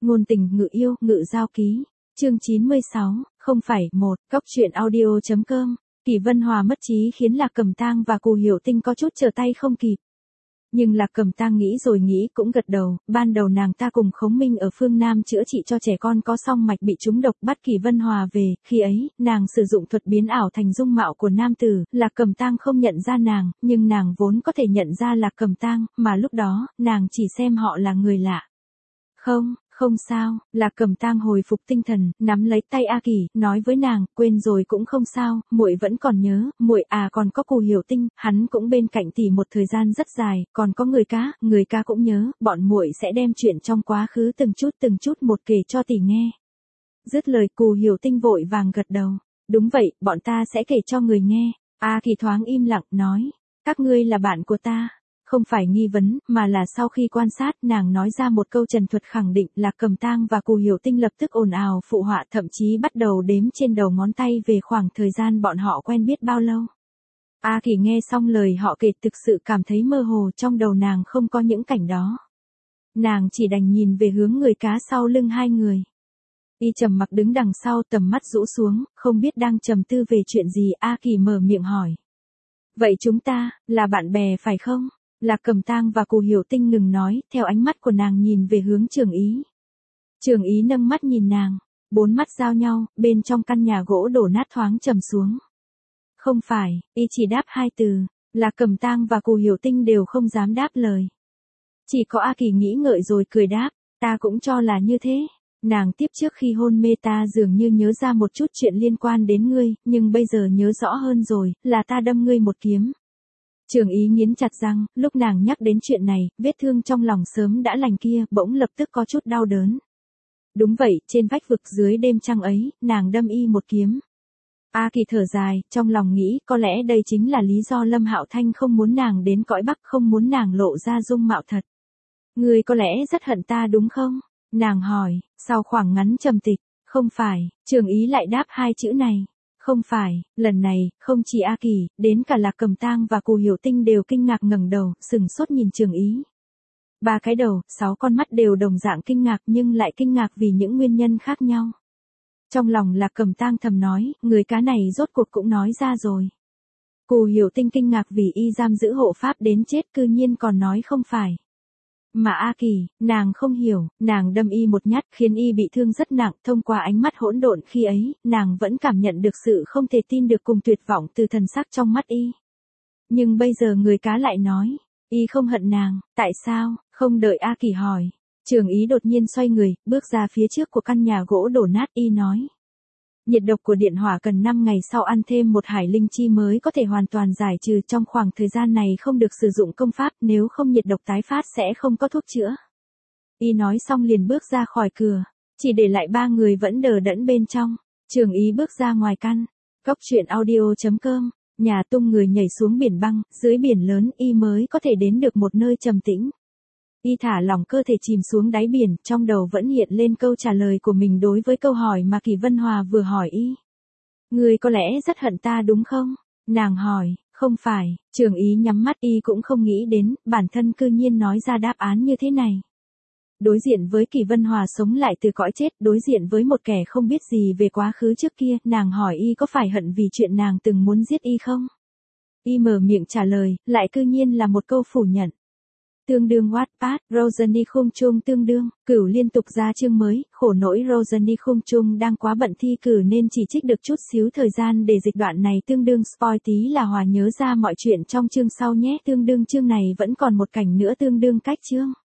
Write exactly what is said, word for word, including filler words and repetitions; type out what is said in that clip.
ngôn tình ngự yêu, ngự giao ký. Chương chín mươi sáu, không phải, một, Cóc truyện audio.com. Kỷ Vân Hòa mất trí khiến Lạc Cẩm Tang và Cù Hiểu Tinh có chút trở tay không kịp. Nhưng Lạc Cẩm Tang nghĩ rồi nghĩ cũng gật đầu, ban đầu nàng ta cùng Khống Minh ở phương Nam chữa trị cho trẻ con có song mạch bị trúng độc bắt Kỷ Vân Hòa về, khi ấy, nàng sử dụng thuật biến ảo thành dung mạo của nam tử, Lạc Cẩm Tang không nhận ra nàng, nhưng nàng vốn có thể nhận ra Lạc Cẩm Tang, mà lúc đó, nàng chỉ xem họ là người lạ. Không, không sao, Lạc Cẩm Tang hồi phục tinh thần, nắm lấy tay A Kỳ, nói với nàng, quên rồi cũng không sao, muội vẫn còn nhớ, muội à còn có Cù Hiểu Tinh, hắn cũng bên cạnh tỷ một thời gian rất dài, còn có người cá, người cá cũng nhớ, bọn muội sẽ đem chuyện trong quá khứ từng chút từng chút một kể cho tỷ nghe. Dứt lời Cù Hiểu Tinh vội vàng gật đầu, đúng vậy, bọn ta sẽ kể cho người nghe. A Kỳ thoáng im lặng, nói, các ngươi là bạn của ta. Không phải nghi vấn, mà là sau khi quan sát, nàng nói ra một câu trần thuật khẳng định, Lạc Cẩm Tang và Cù Hiểu Tinh lập tức ồn ào phụ họa, thậm chí bắt đầu đếm trên đầu ngón tay về khoảng thời gian bọn họ quen biết bao lâu. A Kỳ nghe xong lời họ kể thực sự cảm thấy mơ hồ, trong đầu nàng không có những cảnh đó. Nàng chỉ đành nhìn về hướng người cá sau lưng hai người. Y trầm mặc đứng đằng sau, tầm mắt rũ xuống, không biết đang trầm tư về chuyện gì. A Kỳ mở miệng hỏi. Vậy chúng ta, là bạn bè phải không? Lạc Cẩm Tang và Cù Hiểu Tinh ngừng nói, theo ánh mắt của nàng nhìn về hướng Trường Ý. Trường Ý nâng mắt nhìn nàng, bốn mắt giao nhau, bên trong căn nhà gỗ đổ nát thoáng trầm xuống. Không phải, y chỉ đáp hai từ, Lạc Cẩm Tang và Cù Hiểu Tinh đều không dám đáp lời. Chỉ có A Kỳ nghĩ ngợi rồi cười đáp, ta cũng cho là như thế. Nàng tiếp trước khi hôn mê ta dường như nhớ ra một chút chuyện liên quan đến ngươi, nhưng bây giờ nhớ rõ hơn rồi, là ta đâm ngươi một kiếm. Trường Ý nghiến chặt răng, lúc nàng nhắc đến chuyện này, vết thương trong lòng sớm đã lành kia, bỗng lập tức có chút đau đớn. Đúng vậy, trên vách vực dưới đêm trăng ấy, nàng đâm y một kiếm. A Kỳ thở dài, trong lòng nghĩ, có lẽ đây chính là lý do Lâm Hạo Thanh không muốn nàng đến cõi Bắc, không muốn nàng lộ ra dung mạo thật. Ngươi có lẽ rất hận ta đúng không? Nàng hỏi, sau khoảng ngắn trầm tịch, không phải, Trường Ý lại đáp hai chữ này. Không phải, lần này, không chỉ A Kỳ, đến cả Lạc Cẩm Tang và Cù Hiểu Tinh đều kinh ngạc ngẩng đầu, sừng sốt nhìn Trường Ý. Ba cái đầu, sáu con mắt đều đồng dạng kinh ngạc nhưng lại kinh ngạc vì những nguyên nhân khác nhau. Trong lòng Lạc Cẩm Tang thầm nói, người cá này rốt cuộc cũng nói ra rồi. Cù Hiểu Tinh kinh ngạc vì y giam giữ hộ pháp đến chết cư nhiên còn nói không phải. Mà A Kỳ, nàng không hiểu, nàng đâm y một nhát khiến y bị thương rất nặng, thông qua ánh mắt hỗn độn khi ấy, nàng vẫn cảm nhận được sự không thể tin được cùng tuyệt vọng từ thần sắc trong mắt y. Nhưng bây giờ người cá lại nói, y không hận nàng, tại sao, không đợi A Kỳ hỏi. Trường Ý đột nhiên xoay người, bước ra phía trước của căn nhà gỗ đổ nát y nói. Nhiệt độc của điện hỏa cần năm ngày sau ăn thêm một hải linh chi mới có thể hoàn toàn giải trừ, trong khoảng thời gian này không được sử dụng công pháp, nếu không nhiệt độc tái phát sẽ không có thuốc chữa. Y nói xong liền bước ra khỏi cửa, chỉ để lại ba người vẫn đờ đẫn bên trong. Trường Ý bước ra ngoài căn. Cóc truyện audio.com, nhà tung người nhảy xuống biển băng, dưới biển lớn y mới có thể đến được một nơi trầm tĩnh. Y thả lỏng cơ thể chìm xuống đáy biển, trong đầu vẫn hiện lên câu trả lời của mình đối với câu hỏi mà Kỷ Vân Hòa vừa hỏi y. Ngươi có lẽ rất hận ta đúng không? Nàng hỏi, không phải, Trường Ý nhắm mắt y cũng không nghĩ đến, bản thân cư nhiên nói ra đáp án như thế này. Đối diện với Kỷ Vân Hòa sống lại từ cõi chết, đối diện với một kẻ không biết gì về quá khứ trước kia, nàng hỏi y có phải hận vì chuyện nàng từng muốn giết y không? Y mở miệng trả lời, lại cư nhiên là một câu phủ nhận. Tương đương Wattpad, Rosalie Khung Trung tương đương, Cửu liên tục ra chương mới, khổ nỗi Rosalie Khung Trung đang quá bận thi cử nên chỉ trích được chút xíu thời gian để dịch đoạn này tương đương spoil tí là Hòa nhớ ra mọi chuyện trong chương sau nhé, tương đương chương này vẫn còn một cảnh nữa tương đương cách chương.